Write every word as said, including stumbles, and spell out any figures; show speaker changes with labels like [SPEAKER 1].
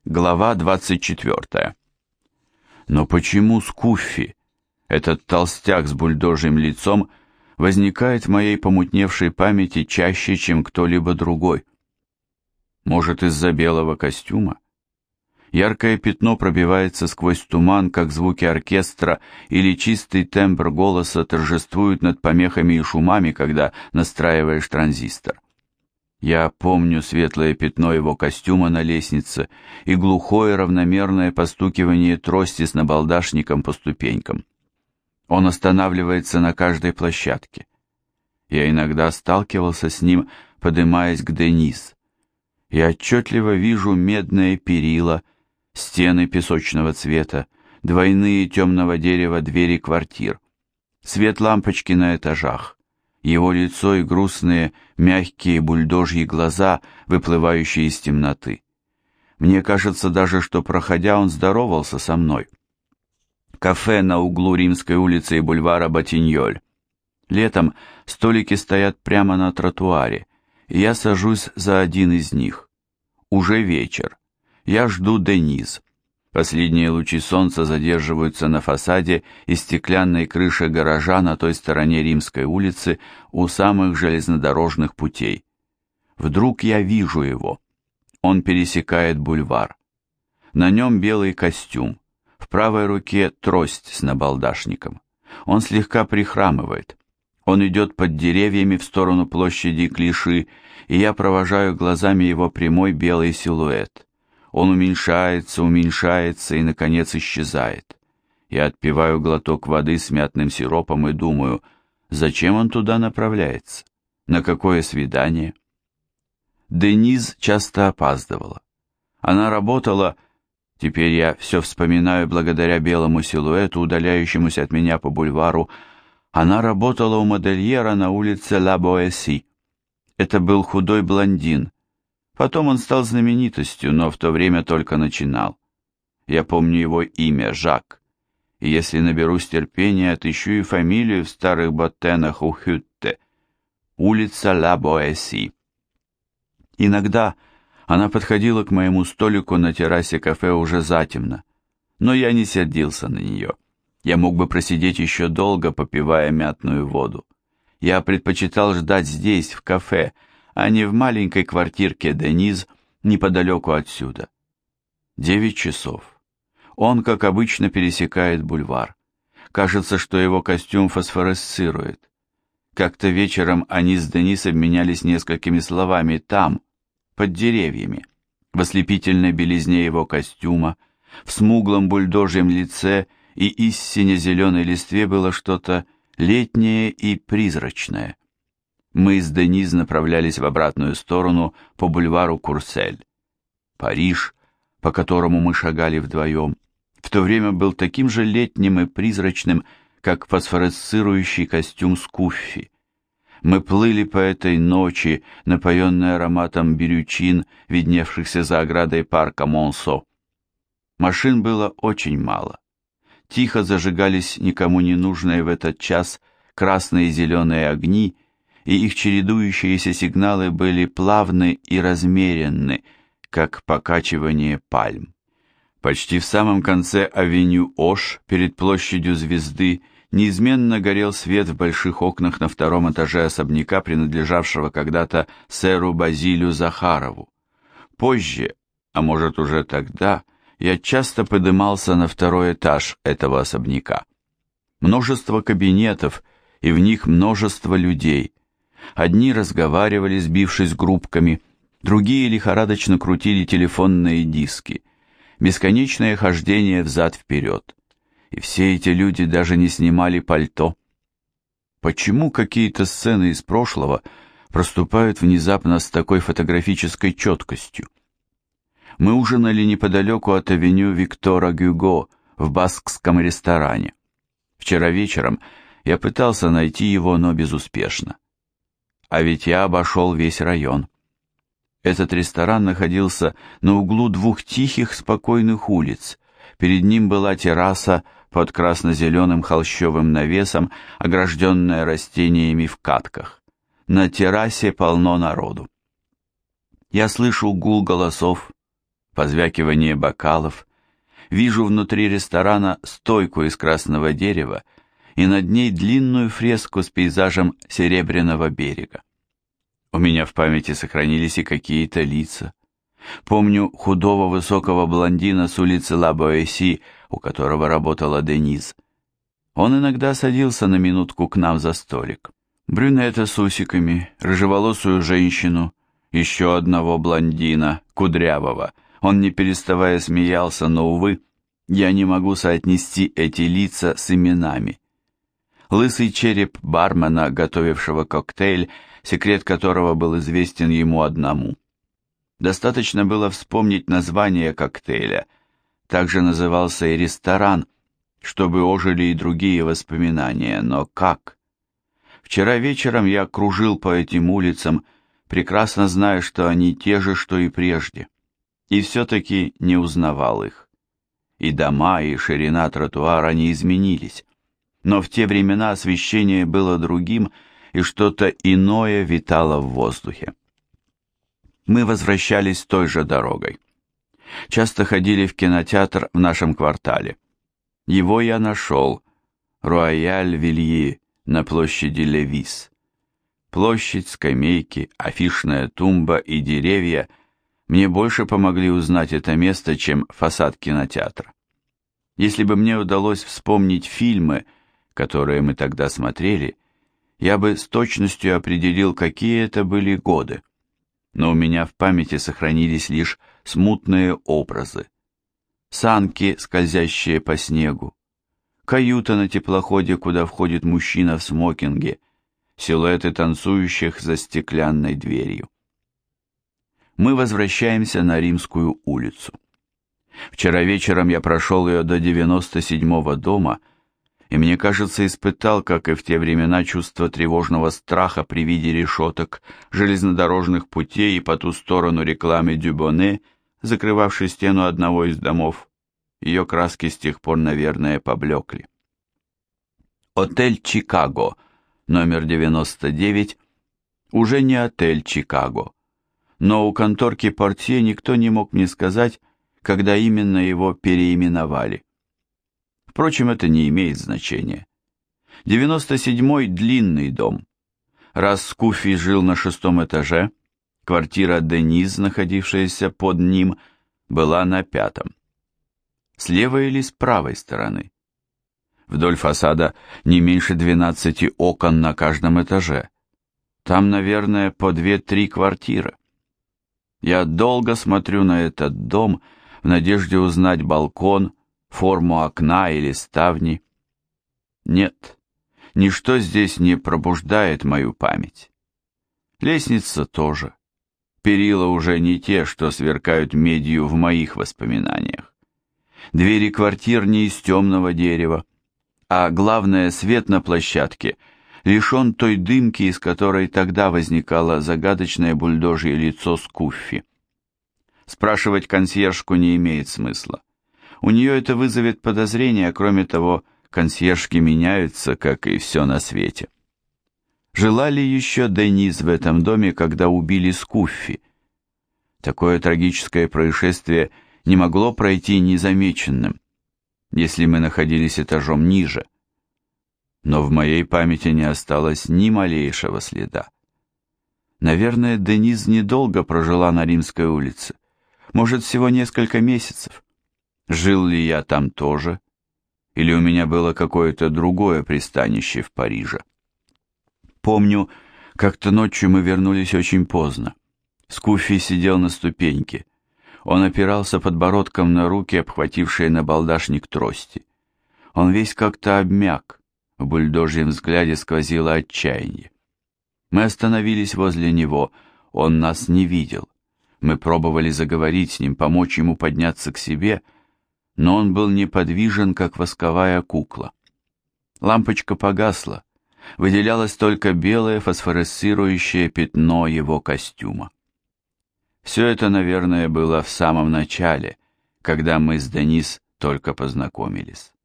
[SPEAKER 1] Глава двадцать четвёртая. Но почему Скуффи, этот толстяк с бульдожьим лицом, возникает в моей помутневшей памяти чаще, чем кто-либо другой? Может, из-за белого костюма? Яркое пятно пробивается сквозь туман, как звуки оркестра, или чистый тембр голоса торжествует над помехами и шумами, когда настраиваешь транзистор. Я помню светлое пятно его костюма на лестнице и глухое равномерное постукивание трости с набалдашником по ступенькам. Он останавливается на каждой площадке. Я иногда сталкивался с ним, подымаясь к Денис. Я отчетливо вижу медные перила, стены песочного цвета, двойные темного дерева двери квартир, свет лампочки на этажах, его лицо и грустные, мягкие бульдожьи глаза, выплывающие из темноты. Мне кажется даже, что, проходя, он здоровался со мной. Кафе на углу Римской улицы и бульвара Батиньоль. Летом столики стоят прямо на тротуаре, и я сажусь за один из них. Уже вечер. Я жду Денис. Последние лучи солнца задерживаются на фасаде и стеклянной крыше гаража на той стороне Римской улицы у самых железнодорожных путей. Вдруг я вижу его. Он пересекает бульвар. На нем белый костюм, в правой руке трость с набалдашником. Он слегка прихрамывает. Он идет под деревьями в сторону площади Клиши, и я провожаю глазами его прямой белый силуэт. Он уменьшается, уменьшается и, наконец, исчезает. Я отпиваю глоток воды с мятным сиропом и думаю, зачем он туда направляется? На какое свидание? Дениз часто опаздывала. Она работала, теперь я все вспоминаю благодаря белому силуэту, удаляющемуся от меня по бульвару, она работала у модельера на улице Ла Боэсси. Это был худой блондин. Потом он стал знаменитостью, но в то время только начинал. Я помню его имя, Жак. И если наберусь терпения, отыщу и фамилию в старых ботенах у Хютте. Улица Ла Боэсси. Иногда она подходила к моему столику на террасе кафе уже затемно, но я не сердился на нее. Я мог бы просидеть еще долго, попивая мятную воду. Я предпочитал ждать здесь, в кафе, а не в маленькой квартирке Дениз неподалеку отсюда. Девять часов. Он, как обычно, пересекает бульвар. Кажется, что его костюм фосфоресцирует. Как-то вечером они с Денис обменялись несколькими словами там, под деревьями, в ослепительной белизне его костюма, в смуглом бульдожьем лице и из сине-зеленой листве было что-то летнее и призрачное. Мы с Дениз направлялись в обратную сторону по бульвару Курсель. Париж, по которому мы шагали вдвоем, в то время был таким же летним и призрачным, как фосфоресцирующий костюм Скуффи. Мы плыли по этой ночи, напоенной ароматом бирючин, видневшихся за оградой парка Монсо. Машин было очень мало. Тихо зажигались никому не нужные в этот час красные и зеленые огни, и их чередующиеся сигналы были плавны и размеренны, как покачивание пальм. Почти в самом конце авеню Ош, перед площадью Звезды, неизменно горел свет в больших окнах на втором этаже особняка, принадлежавшего когда-то сэру Базилию Захарову. Позже, а может уже тогда, я часто подымался на второй этаж этого особняка. Множество кабинетов, и в них множество людей. Одни разговаривали, сбившись группками, другие лихорадочно крутили телефонные диски. Бесконечное хождение взад-вперед. И все эти люди даже не снимали пальто. Почему какие-то сцены из прошлого проступают внезапно с такой фотографической четкостью? Мы ужинали неподалеку от авеню Виктора Гюго в баскском ресторане. Вчера вечером я пытался найти его, но безуспешно. А ведь я обошел весь район. Этот ресторан находился на углу двух тихих, спокойных улиц. Перед ним была терраса под красно-зеленым холщовым навесом, огражденная растениями в катках. На террасе полно народу. Я слышу гул голосов, позвякивание бокалов, вижу внутри ресторана стойку из красного дерева и над ней длинную фреску с пейзажем Серебряного берега. У меня в памяти сохранились и какие-то лица. Помню худого высокого блондина с улицы Ла-Боэсси, у которого работала Дениз. Он иногда садился на минутку к нам за столик. Брюнета с усиками, рыжеволосую женщину, еще одного блондина, кудрявого. Он не переставая смеялся, но, увы, я не могу соотнести эти лица с именами. Лысый череп бармена, готовившего коктейль, секрет которого был известен ему одному. Достаточно было вспомнить название коктейля. Также назывался и ресторан, чтобы ожили и другие воспоминания. Но как? Вчера вечером я кружил по этим улицам, прекрасно зная, что они те же, что и прежде, и все-таки не узнавал их. И дома, и ширина тротуара не изменились, но в те времена освещение было другим, и что-то иное витало в воздухе. Мы возвращались той же дорогой. Часто ходили в кинотеатр в нашем квартале. Его я нашел. Руаяль-Вильи на площади Левис. Площадь, скамейки, афишная тумба и деревья мне больше помогли узнать это место, чем фасад кинотеатра. Если бы мне удалось вспомнить фильмы, которые мы тогда смотрели, я бы с точностью определил, какие это были годы. Но у меня в памяти сохранились лишь смутные образы. Санки, скользящие по снегу, каюта на теплоходе, куда входит мужчина в смокинге, силуэты танцующих за стеклянной дверью. Мы возвращаемся на Римскую улицу. Вчера вечером я прошел ее до девяносто седьмого дома, и мне кажется, испытал, как и в те времена, чувство тревожного страха при виде решеток, железнодорожных путей и по ту сторону рекламы Дюбоне, закрывавшей стену одного из домов. Ее краски с тех пор, наверное, поблекли. Отель «Чикаго», номер девяносто девять, уже не отель «Чикаго», но у конторки портье никто не мог мне сказать, когда именно его переименовали. Впрочем, это не имеет значения. девяносто седьмой длинный дом. Раз Скуффи жил на шестом этаже, квартира Дениз, находившаяся под ним, была на пятом. С левой или с правой стороны? Вдоль фасада не меньше двенадцати окон на каждом этаже. Там, наверное, по две-три квартиры. Я долго смотрю на этот дом в надежде узнать балкон, форму окна или ставни. Нет, ничто здесь не пробуждает мою память. Лестница тоже. Перила уже не те, что сверкают медью в моих воспоминаниях. Двери квартир не из темного дерева, а главное, свет на площадке лишен той дымки, из которой тогда возникало загадочное бульдожье лицо Скуффи. Спрашивать консьержку не имеет смысла. У нее это вызовет подозрение, а кроме того, консьержки меняются, как и все на свете. Жила ли еще Дениз в этом доме, когда убили Скуффи? Такое трагическое происшествие не могло пройти незамеченным, если мы находились этажом ниже. Но в моей памяти не осталось ни малейшего следа. Наверное, Дениз недолго прожила на Римской улице, может, всего несколько месяцев. Жил ли я там тоже? Или у меня было какое-то другое пристанище в Париже? Помню, как-то ночью мы вернулись очень поздно. Скуффи сидел на ступеньке. Он опирался подбородком на руки, обхватившие набалдашник трости. Он весь как-то обмяк, в бульдожьем взгляде сквозило отчаяние. Мы остановились возле него, он нас не видел. Мы пробовали заговорить с ним, помочь ему подняться к себе, но он был неподвижен, как восковая кукла. Лампочка погасла, выделялось только белое фосфоресцирующее пятно его костюма. Все это, наверное, было в самом начале, когда мы с Дениз только познакомились.